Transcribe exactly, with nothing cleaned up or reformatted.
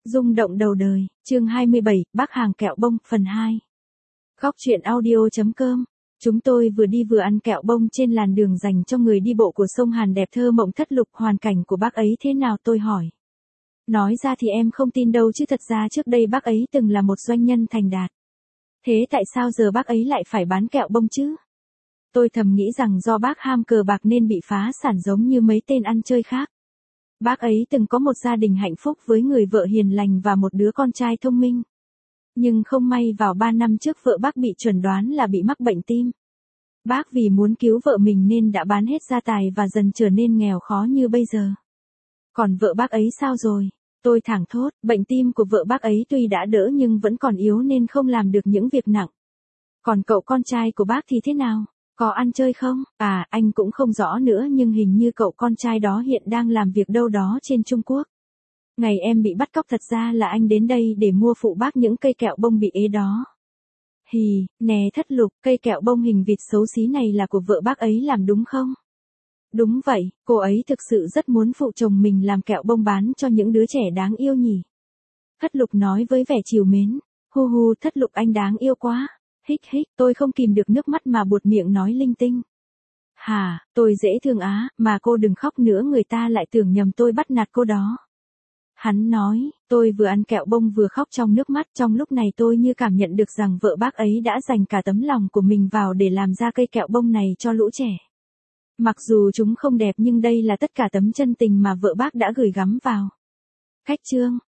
Rung động đầu đời, chương hai mươi bảy, bác hàng kẹo bông, phần hai. Góc truyện audio chấm com. Chúng tôi vừa đi vừa ăn kẹo bông trên làn đường dành cho người đi bộ của sông Hàn đẹp thơ mộng thất lục. Hoàn cảnh của bác ấy thế nào tôi hỏi. Nói ra thì em không tin đâu chứ thật ra trước đây bác ấy từng là một doanh nhân thành đạt. Thế tại sao giờ bác ấy lại phải bán kẹo bông chứ? Tôi thầm nghĩ rằng do bác ham cờ bạc nên bị phá sản giống như mấy tên ăn chơi khác. Bác ấy từng có một gia đình hạnh phúc với người vợ hiền lành và một đứa con trai thông minh. Nhưng không may vào ba năm trước vợ bác bị chẩn đoán là bị mắc bệnh tim. Bác vì muốn cứu vợ mình nên đã bán hết gia tài và dần trở nên nghèo khó như bây giờ. Còn vợ bác ấy sao rồi? Tôi thảng thốt, bệnh tim của vợ bác ấy tuy đã đỡ nhưng vẫn còn yếu nên không làm được những việc nặng. Còn cậu con trai của bác thì thế nào? Có ăn chơi không? À, anh cũng không rõ nữa nhưng hình như cậu con trai đó hiện đang làm việc đâu đó trên Trung Quốc. Ngày em bị bắt cóc thật ra là anh đến đây để mua phụ bác những cây kẹo bông bị ế đó. Hì, nè thất lục, cây kẹo bông hình vịt xấu xí này là của vợ bác ấy làm đúng không? Đúng vậy, cô ấy thực sự rất muốn phụ chồng mình làm kẹo bông bán cho những đứa trẻ đáng yêu nhỉ. Thất lục nói với vẻ trìu mến. Hu hu, thất lục anh đáng yêu quá. Hích hích, tôi không kìm được nước mắt mà buột miệng nói linh tinh. Hà, tôi dễ thương á, mà cô đừng khóc nữa người ta lại tưởng nhầm tôi bắt nạt cô đó. Hắn nói, tôi vừa ăn kẹo bông vừa khóc trong nước mắt. Trong lúc này tôi như cảm nhận được rằng vợ bác ấy đã dành cả tấm lòng của mình vào để làm ra cây kẹo bông này cho lũ trẻ. Mặc dù chúng không đẹp nhưng đây là tất cả tấm chân tình mà vợ bác đã gửi gắm vào. Khách trương,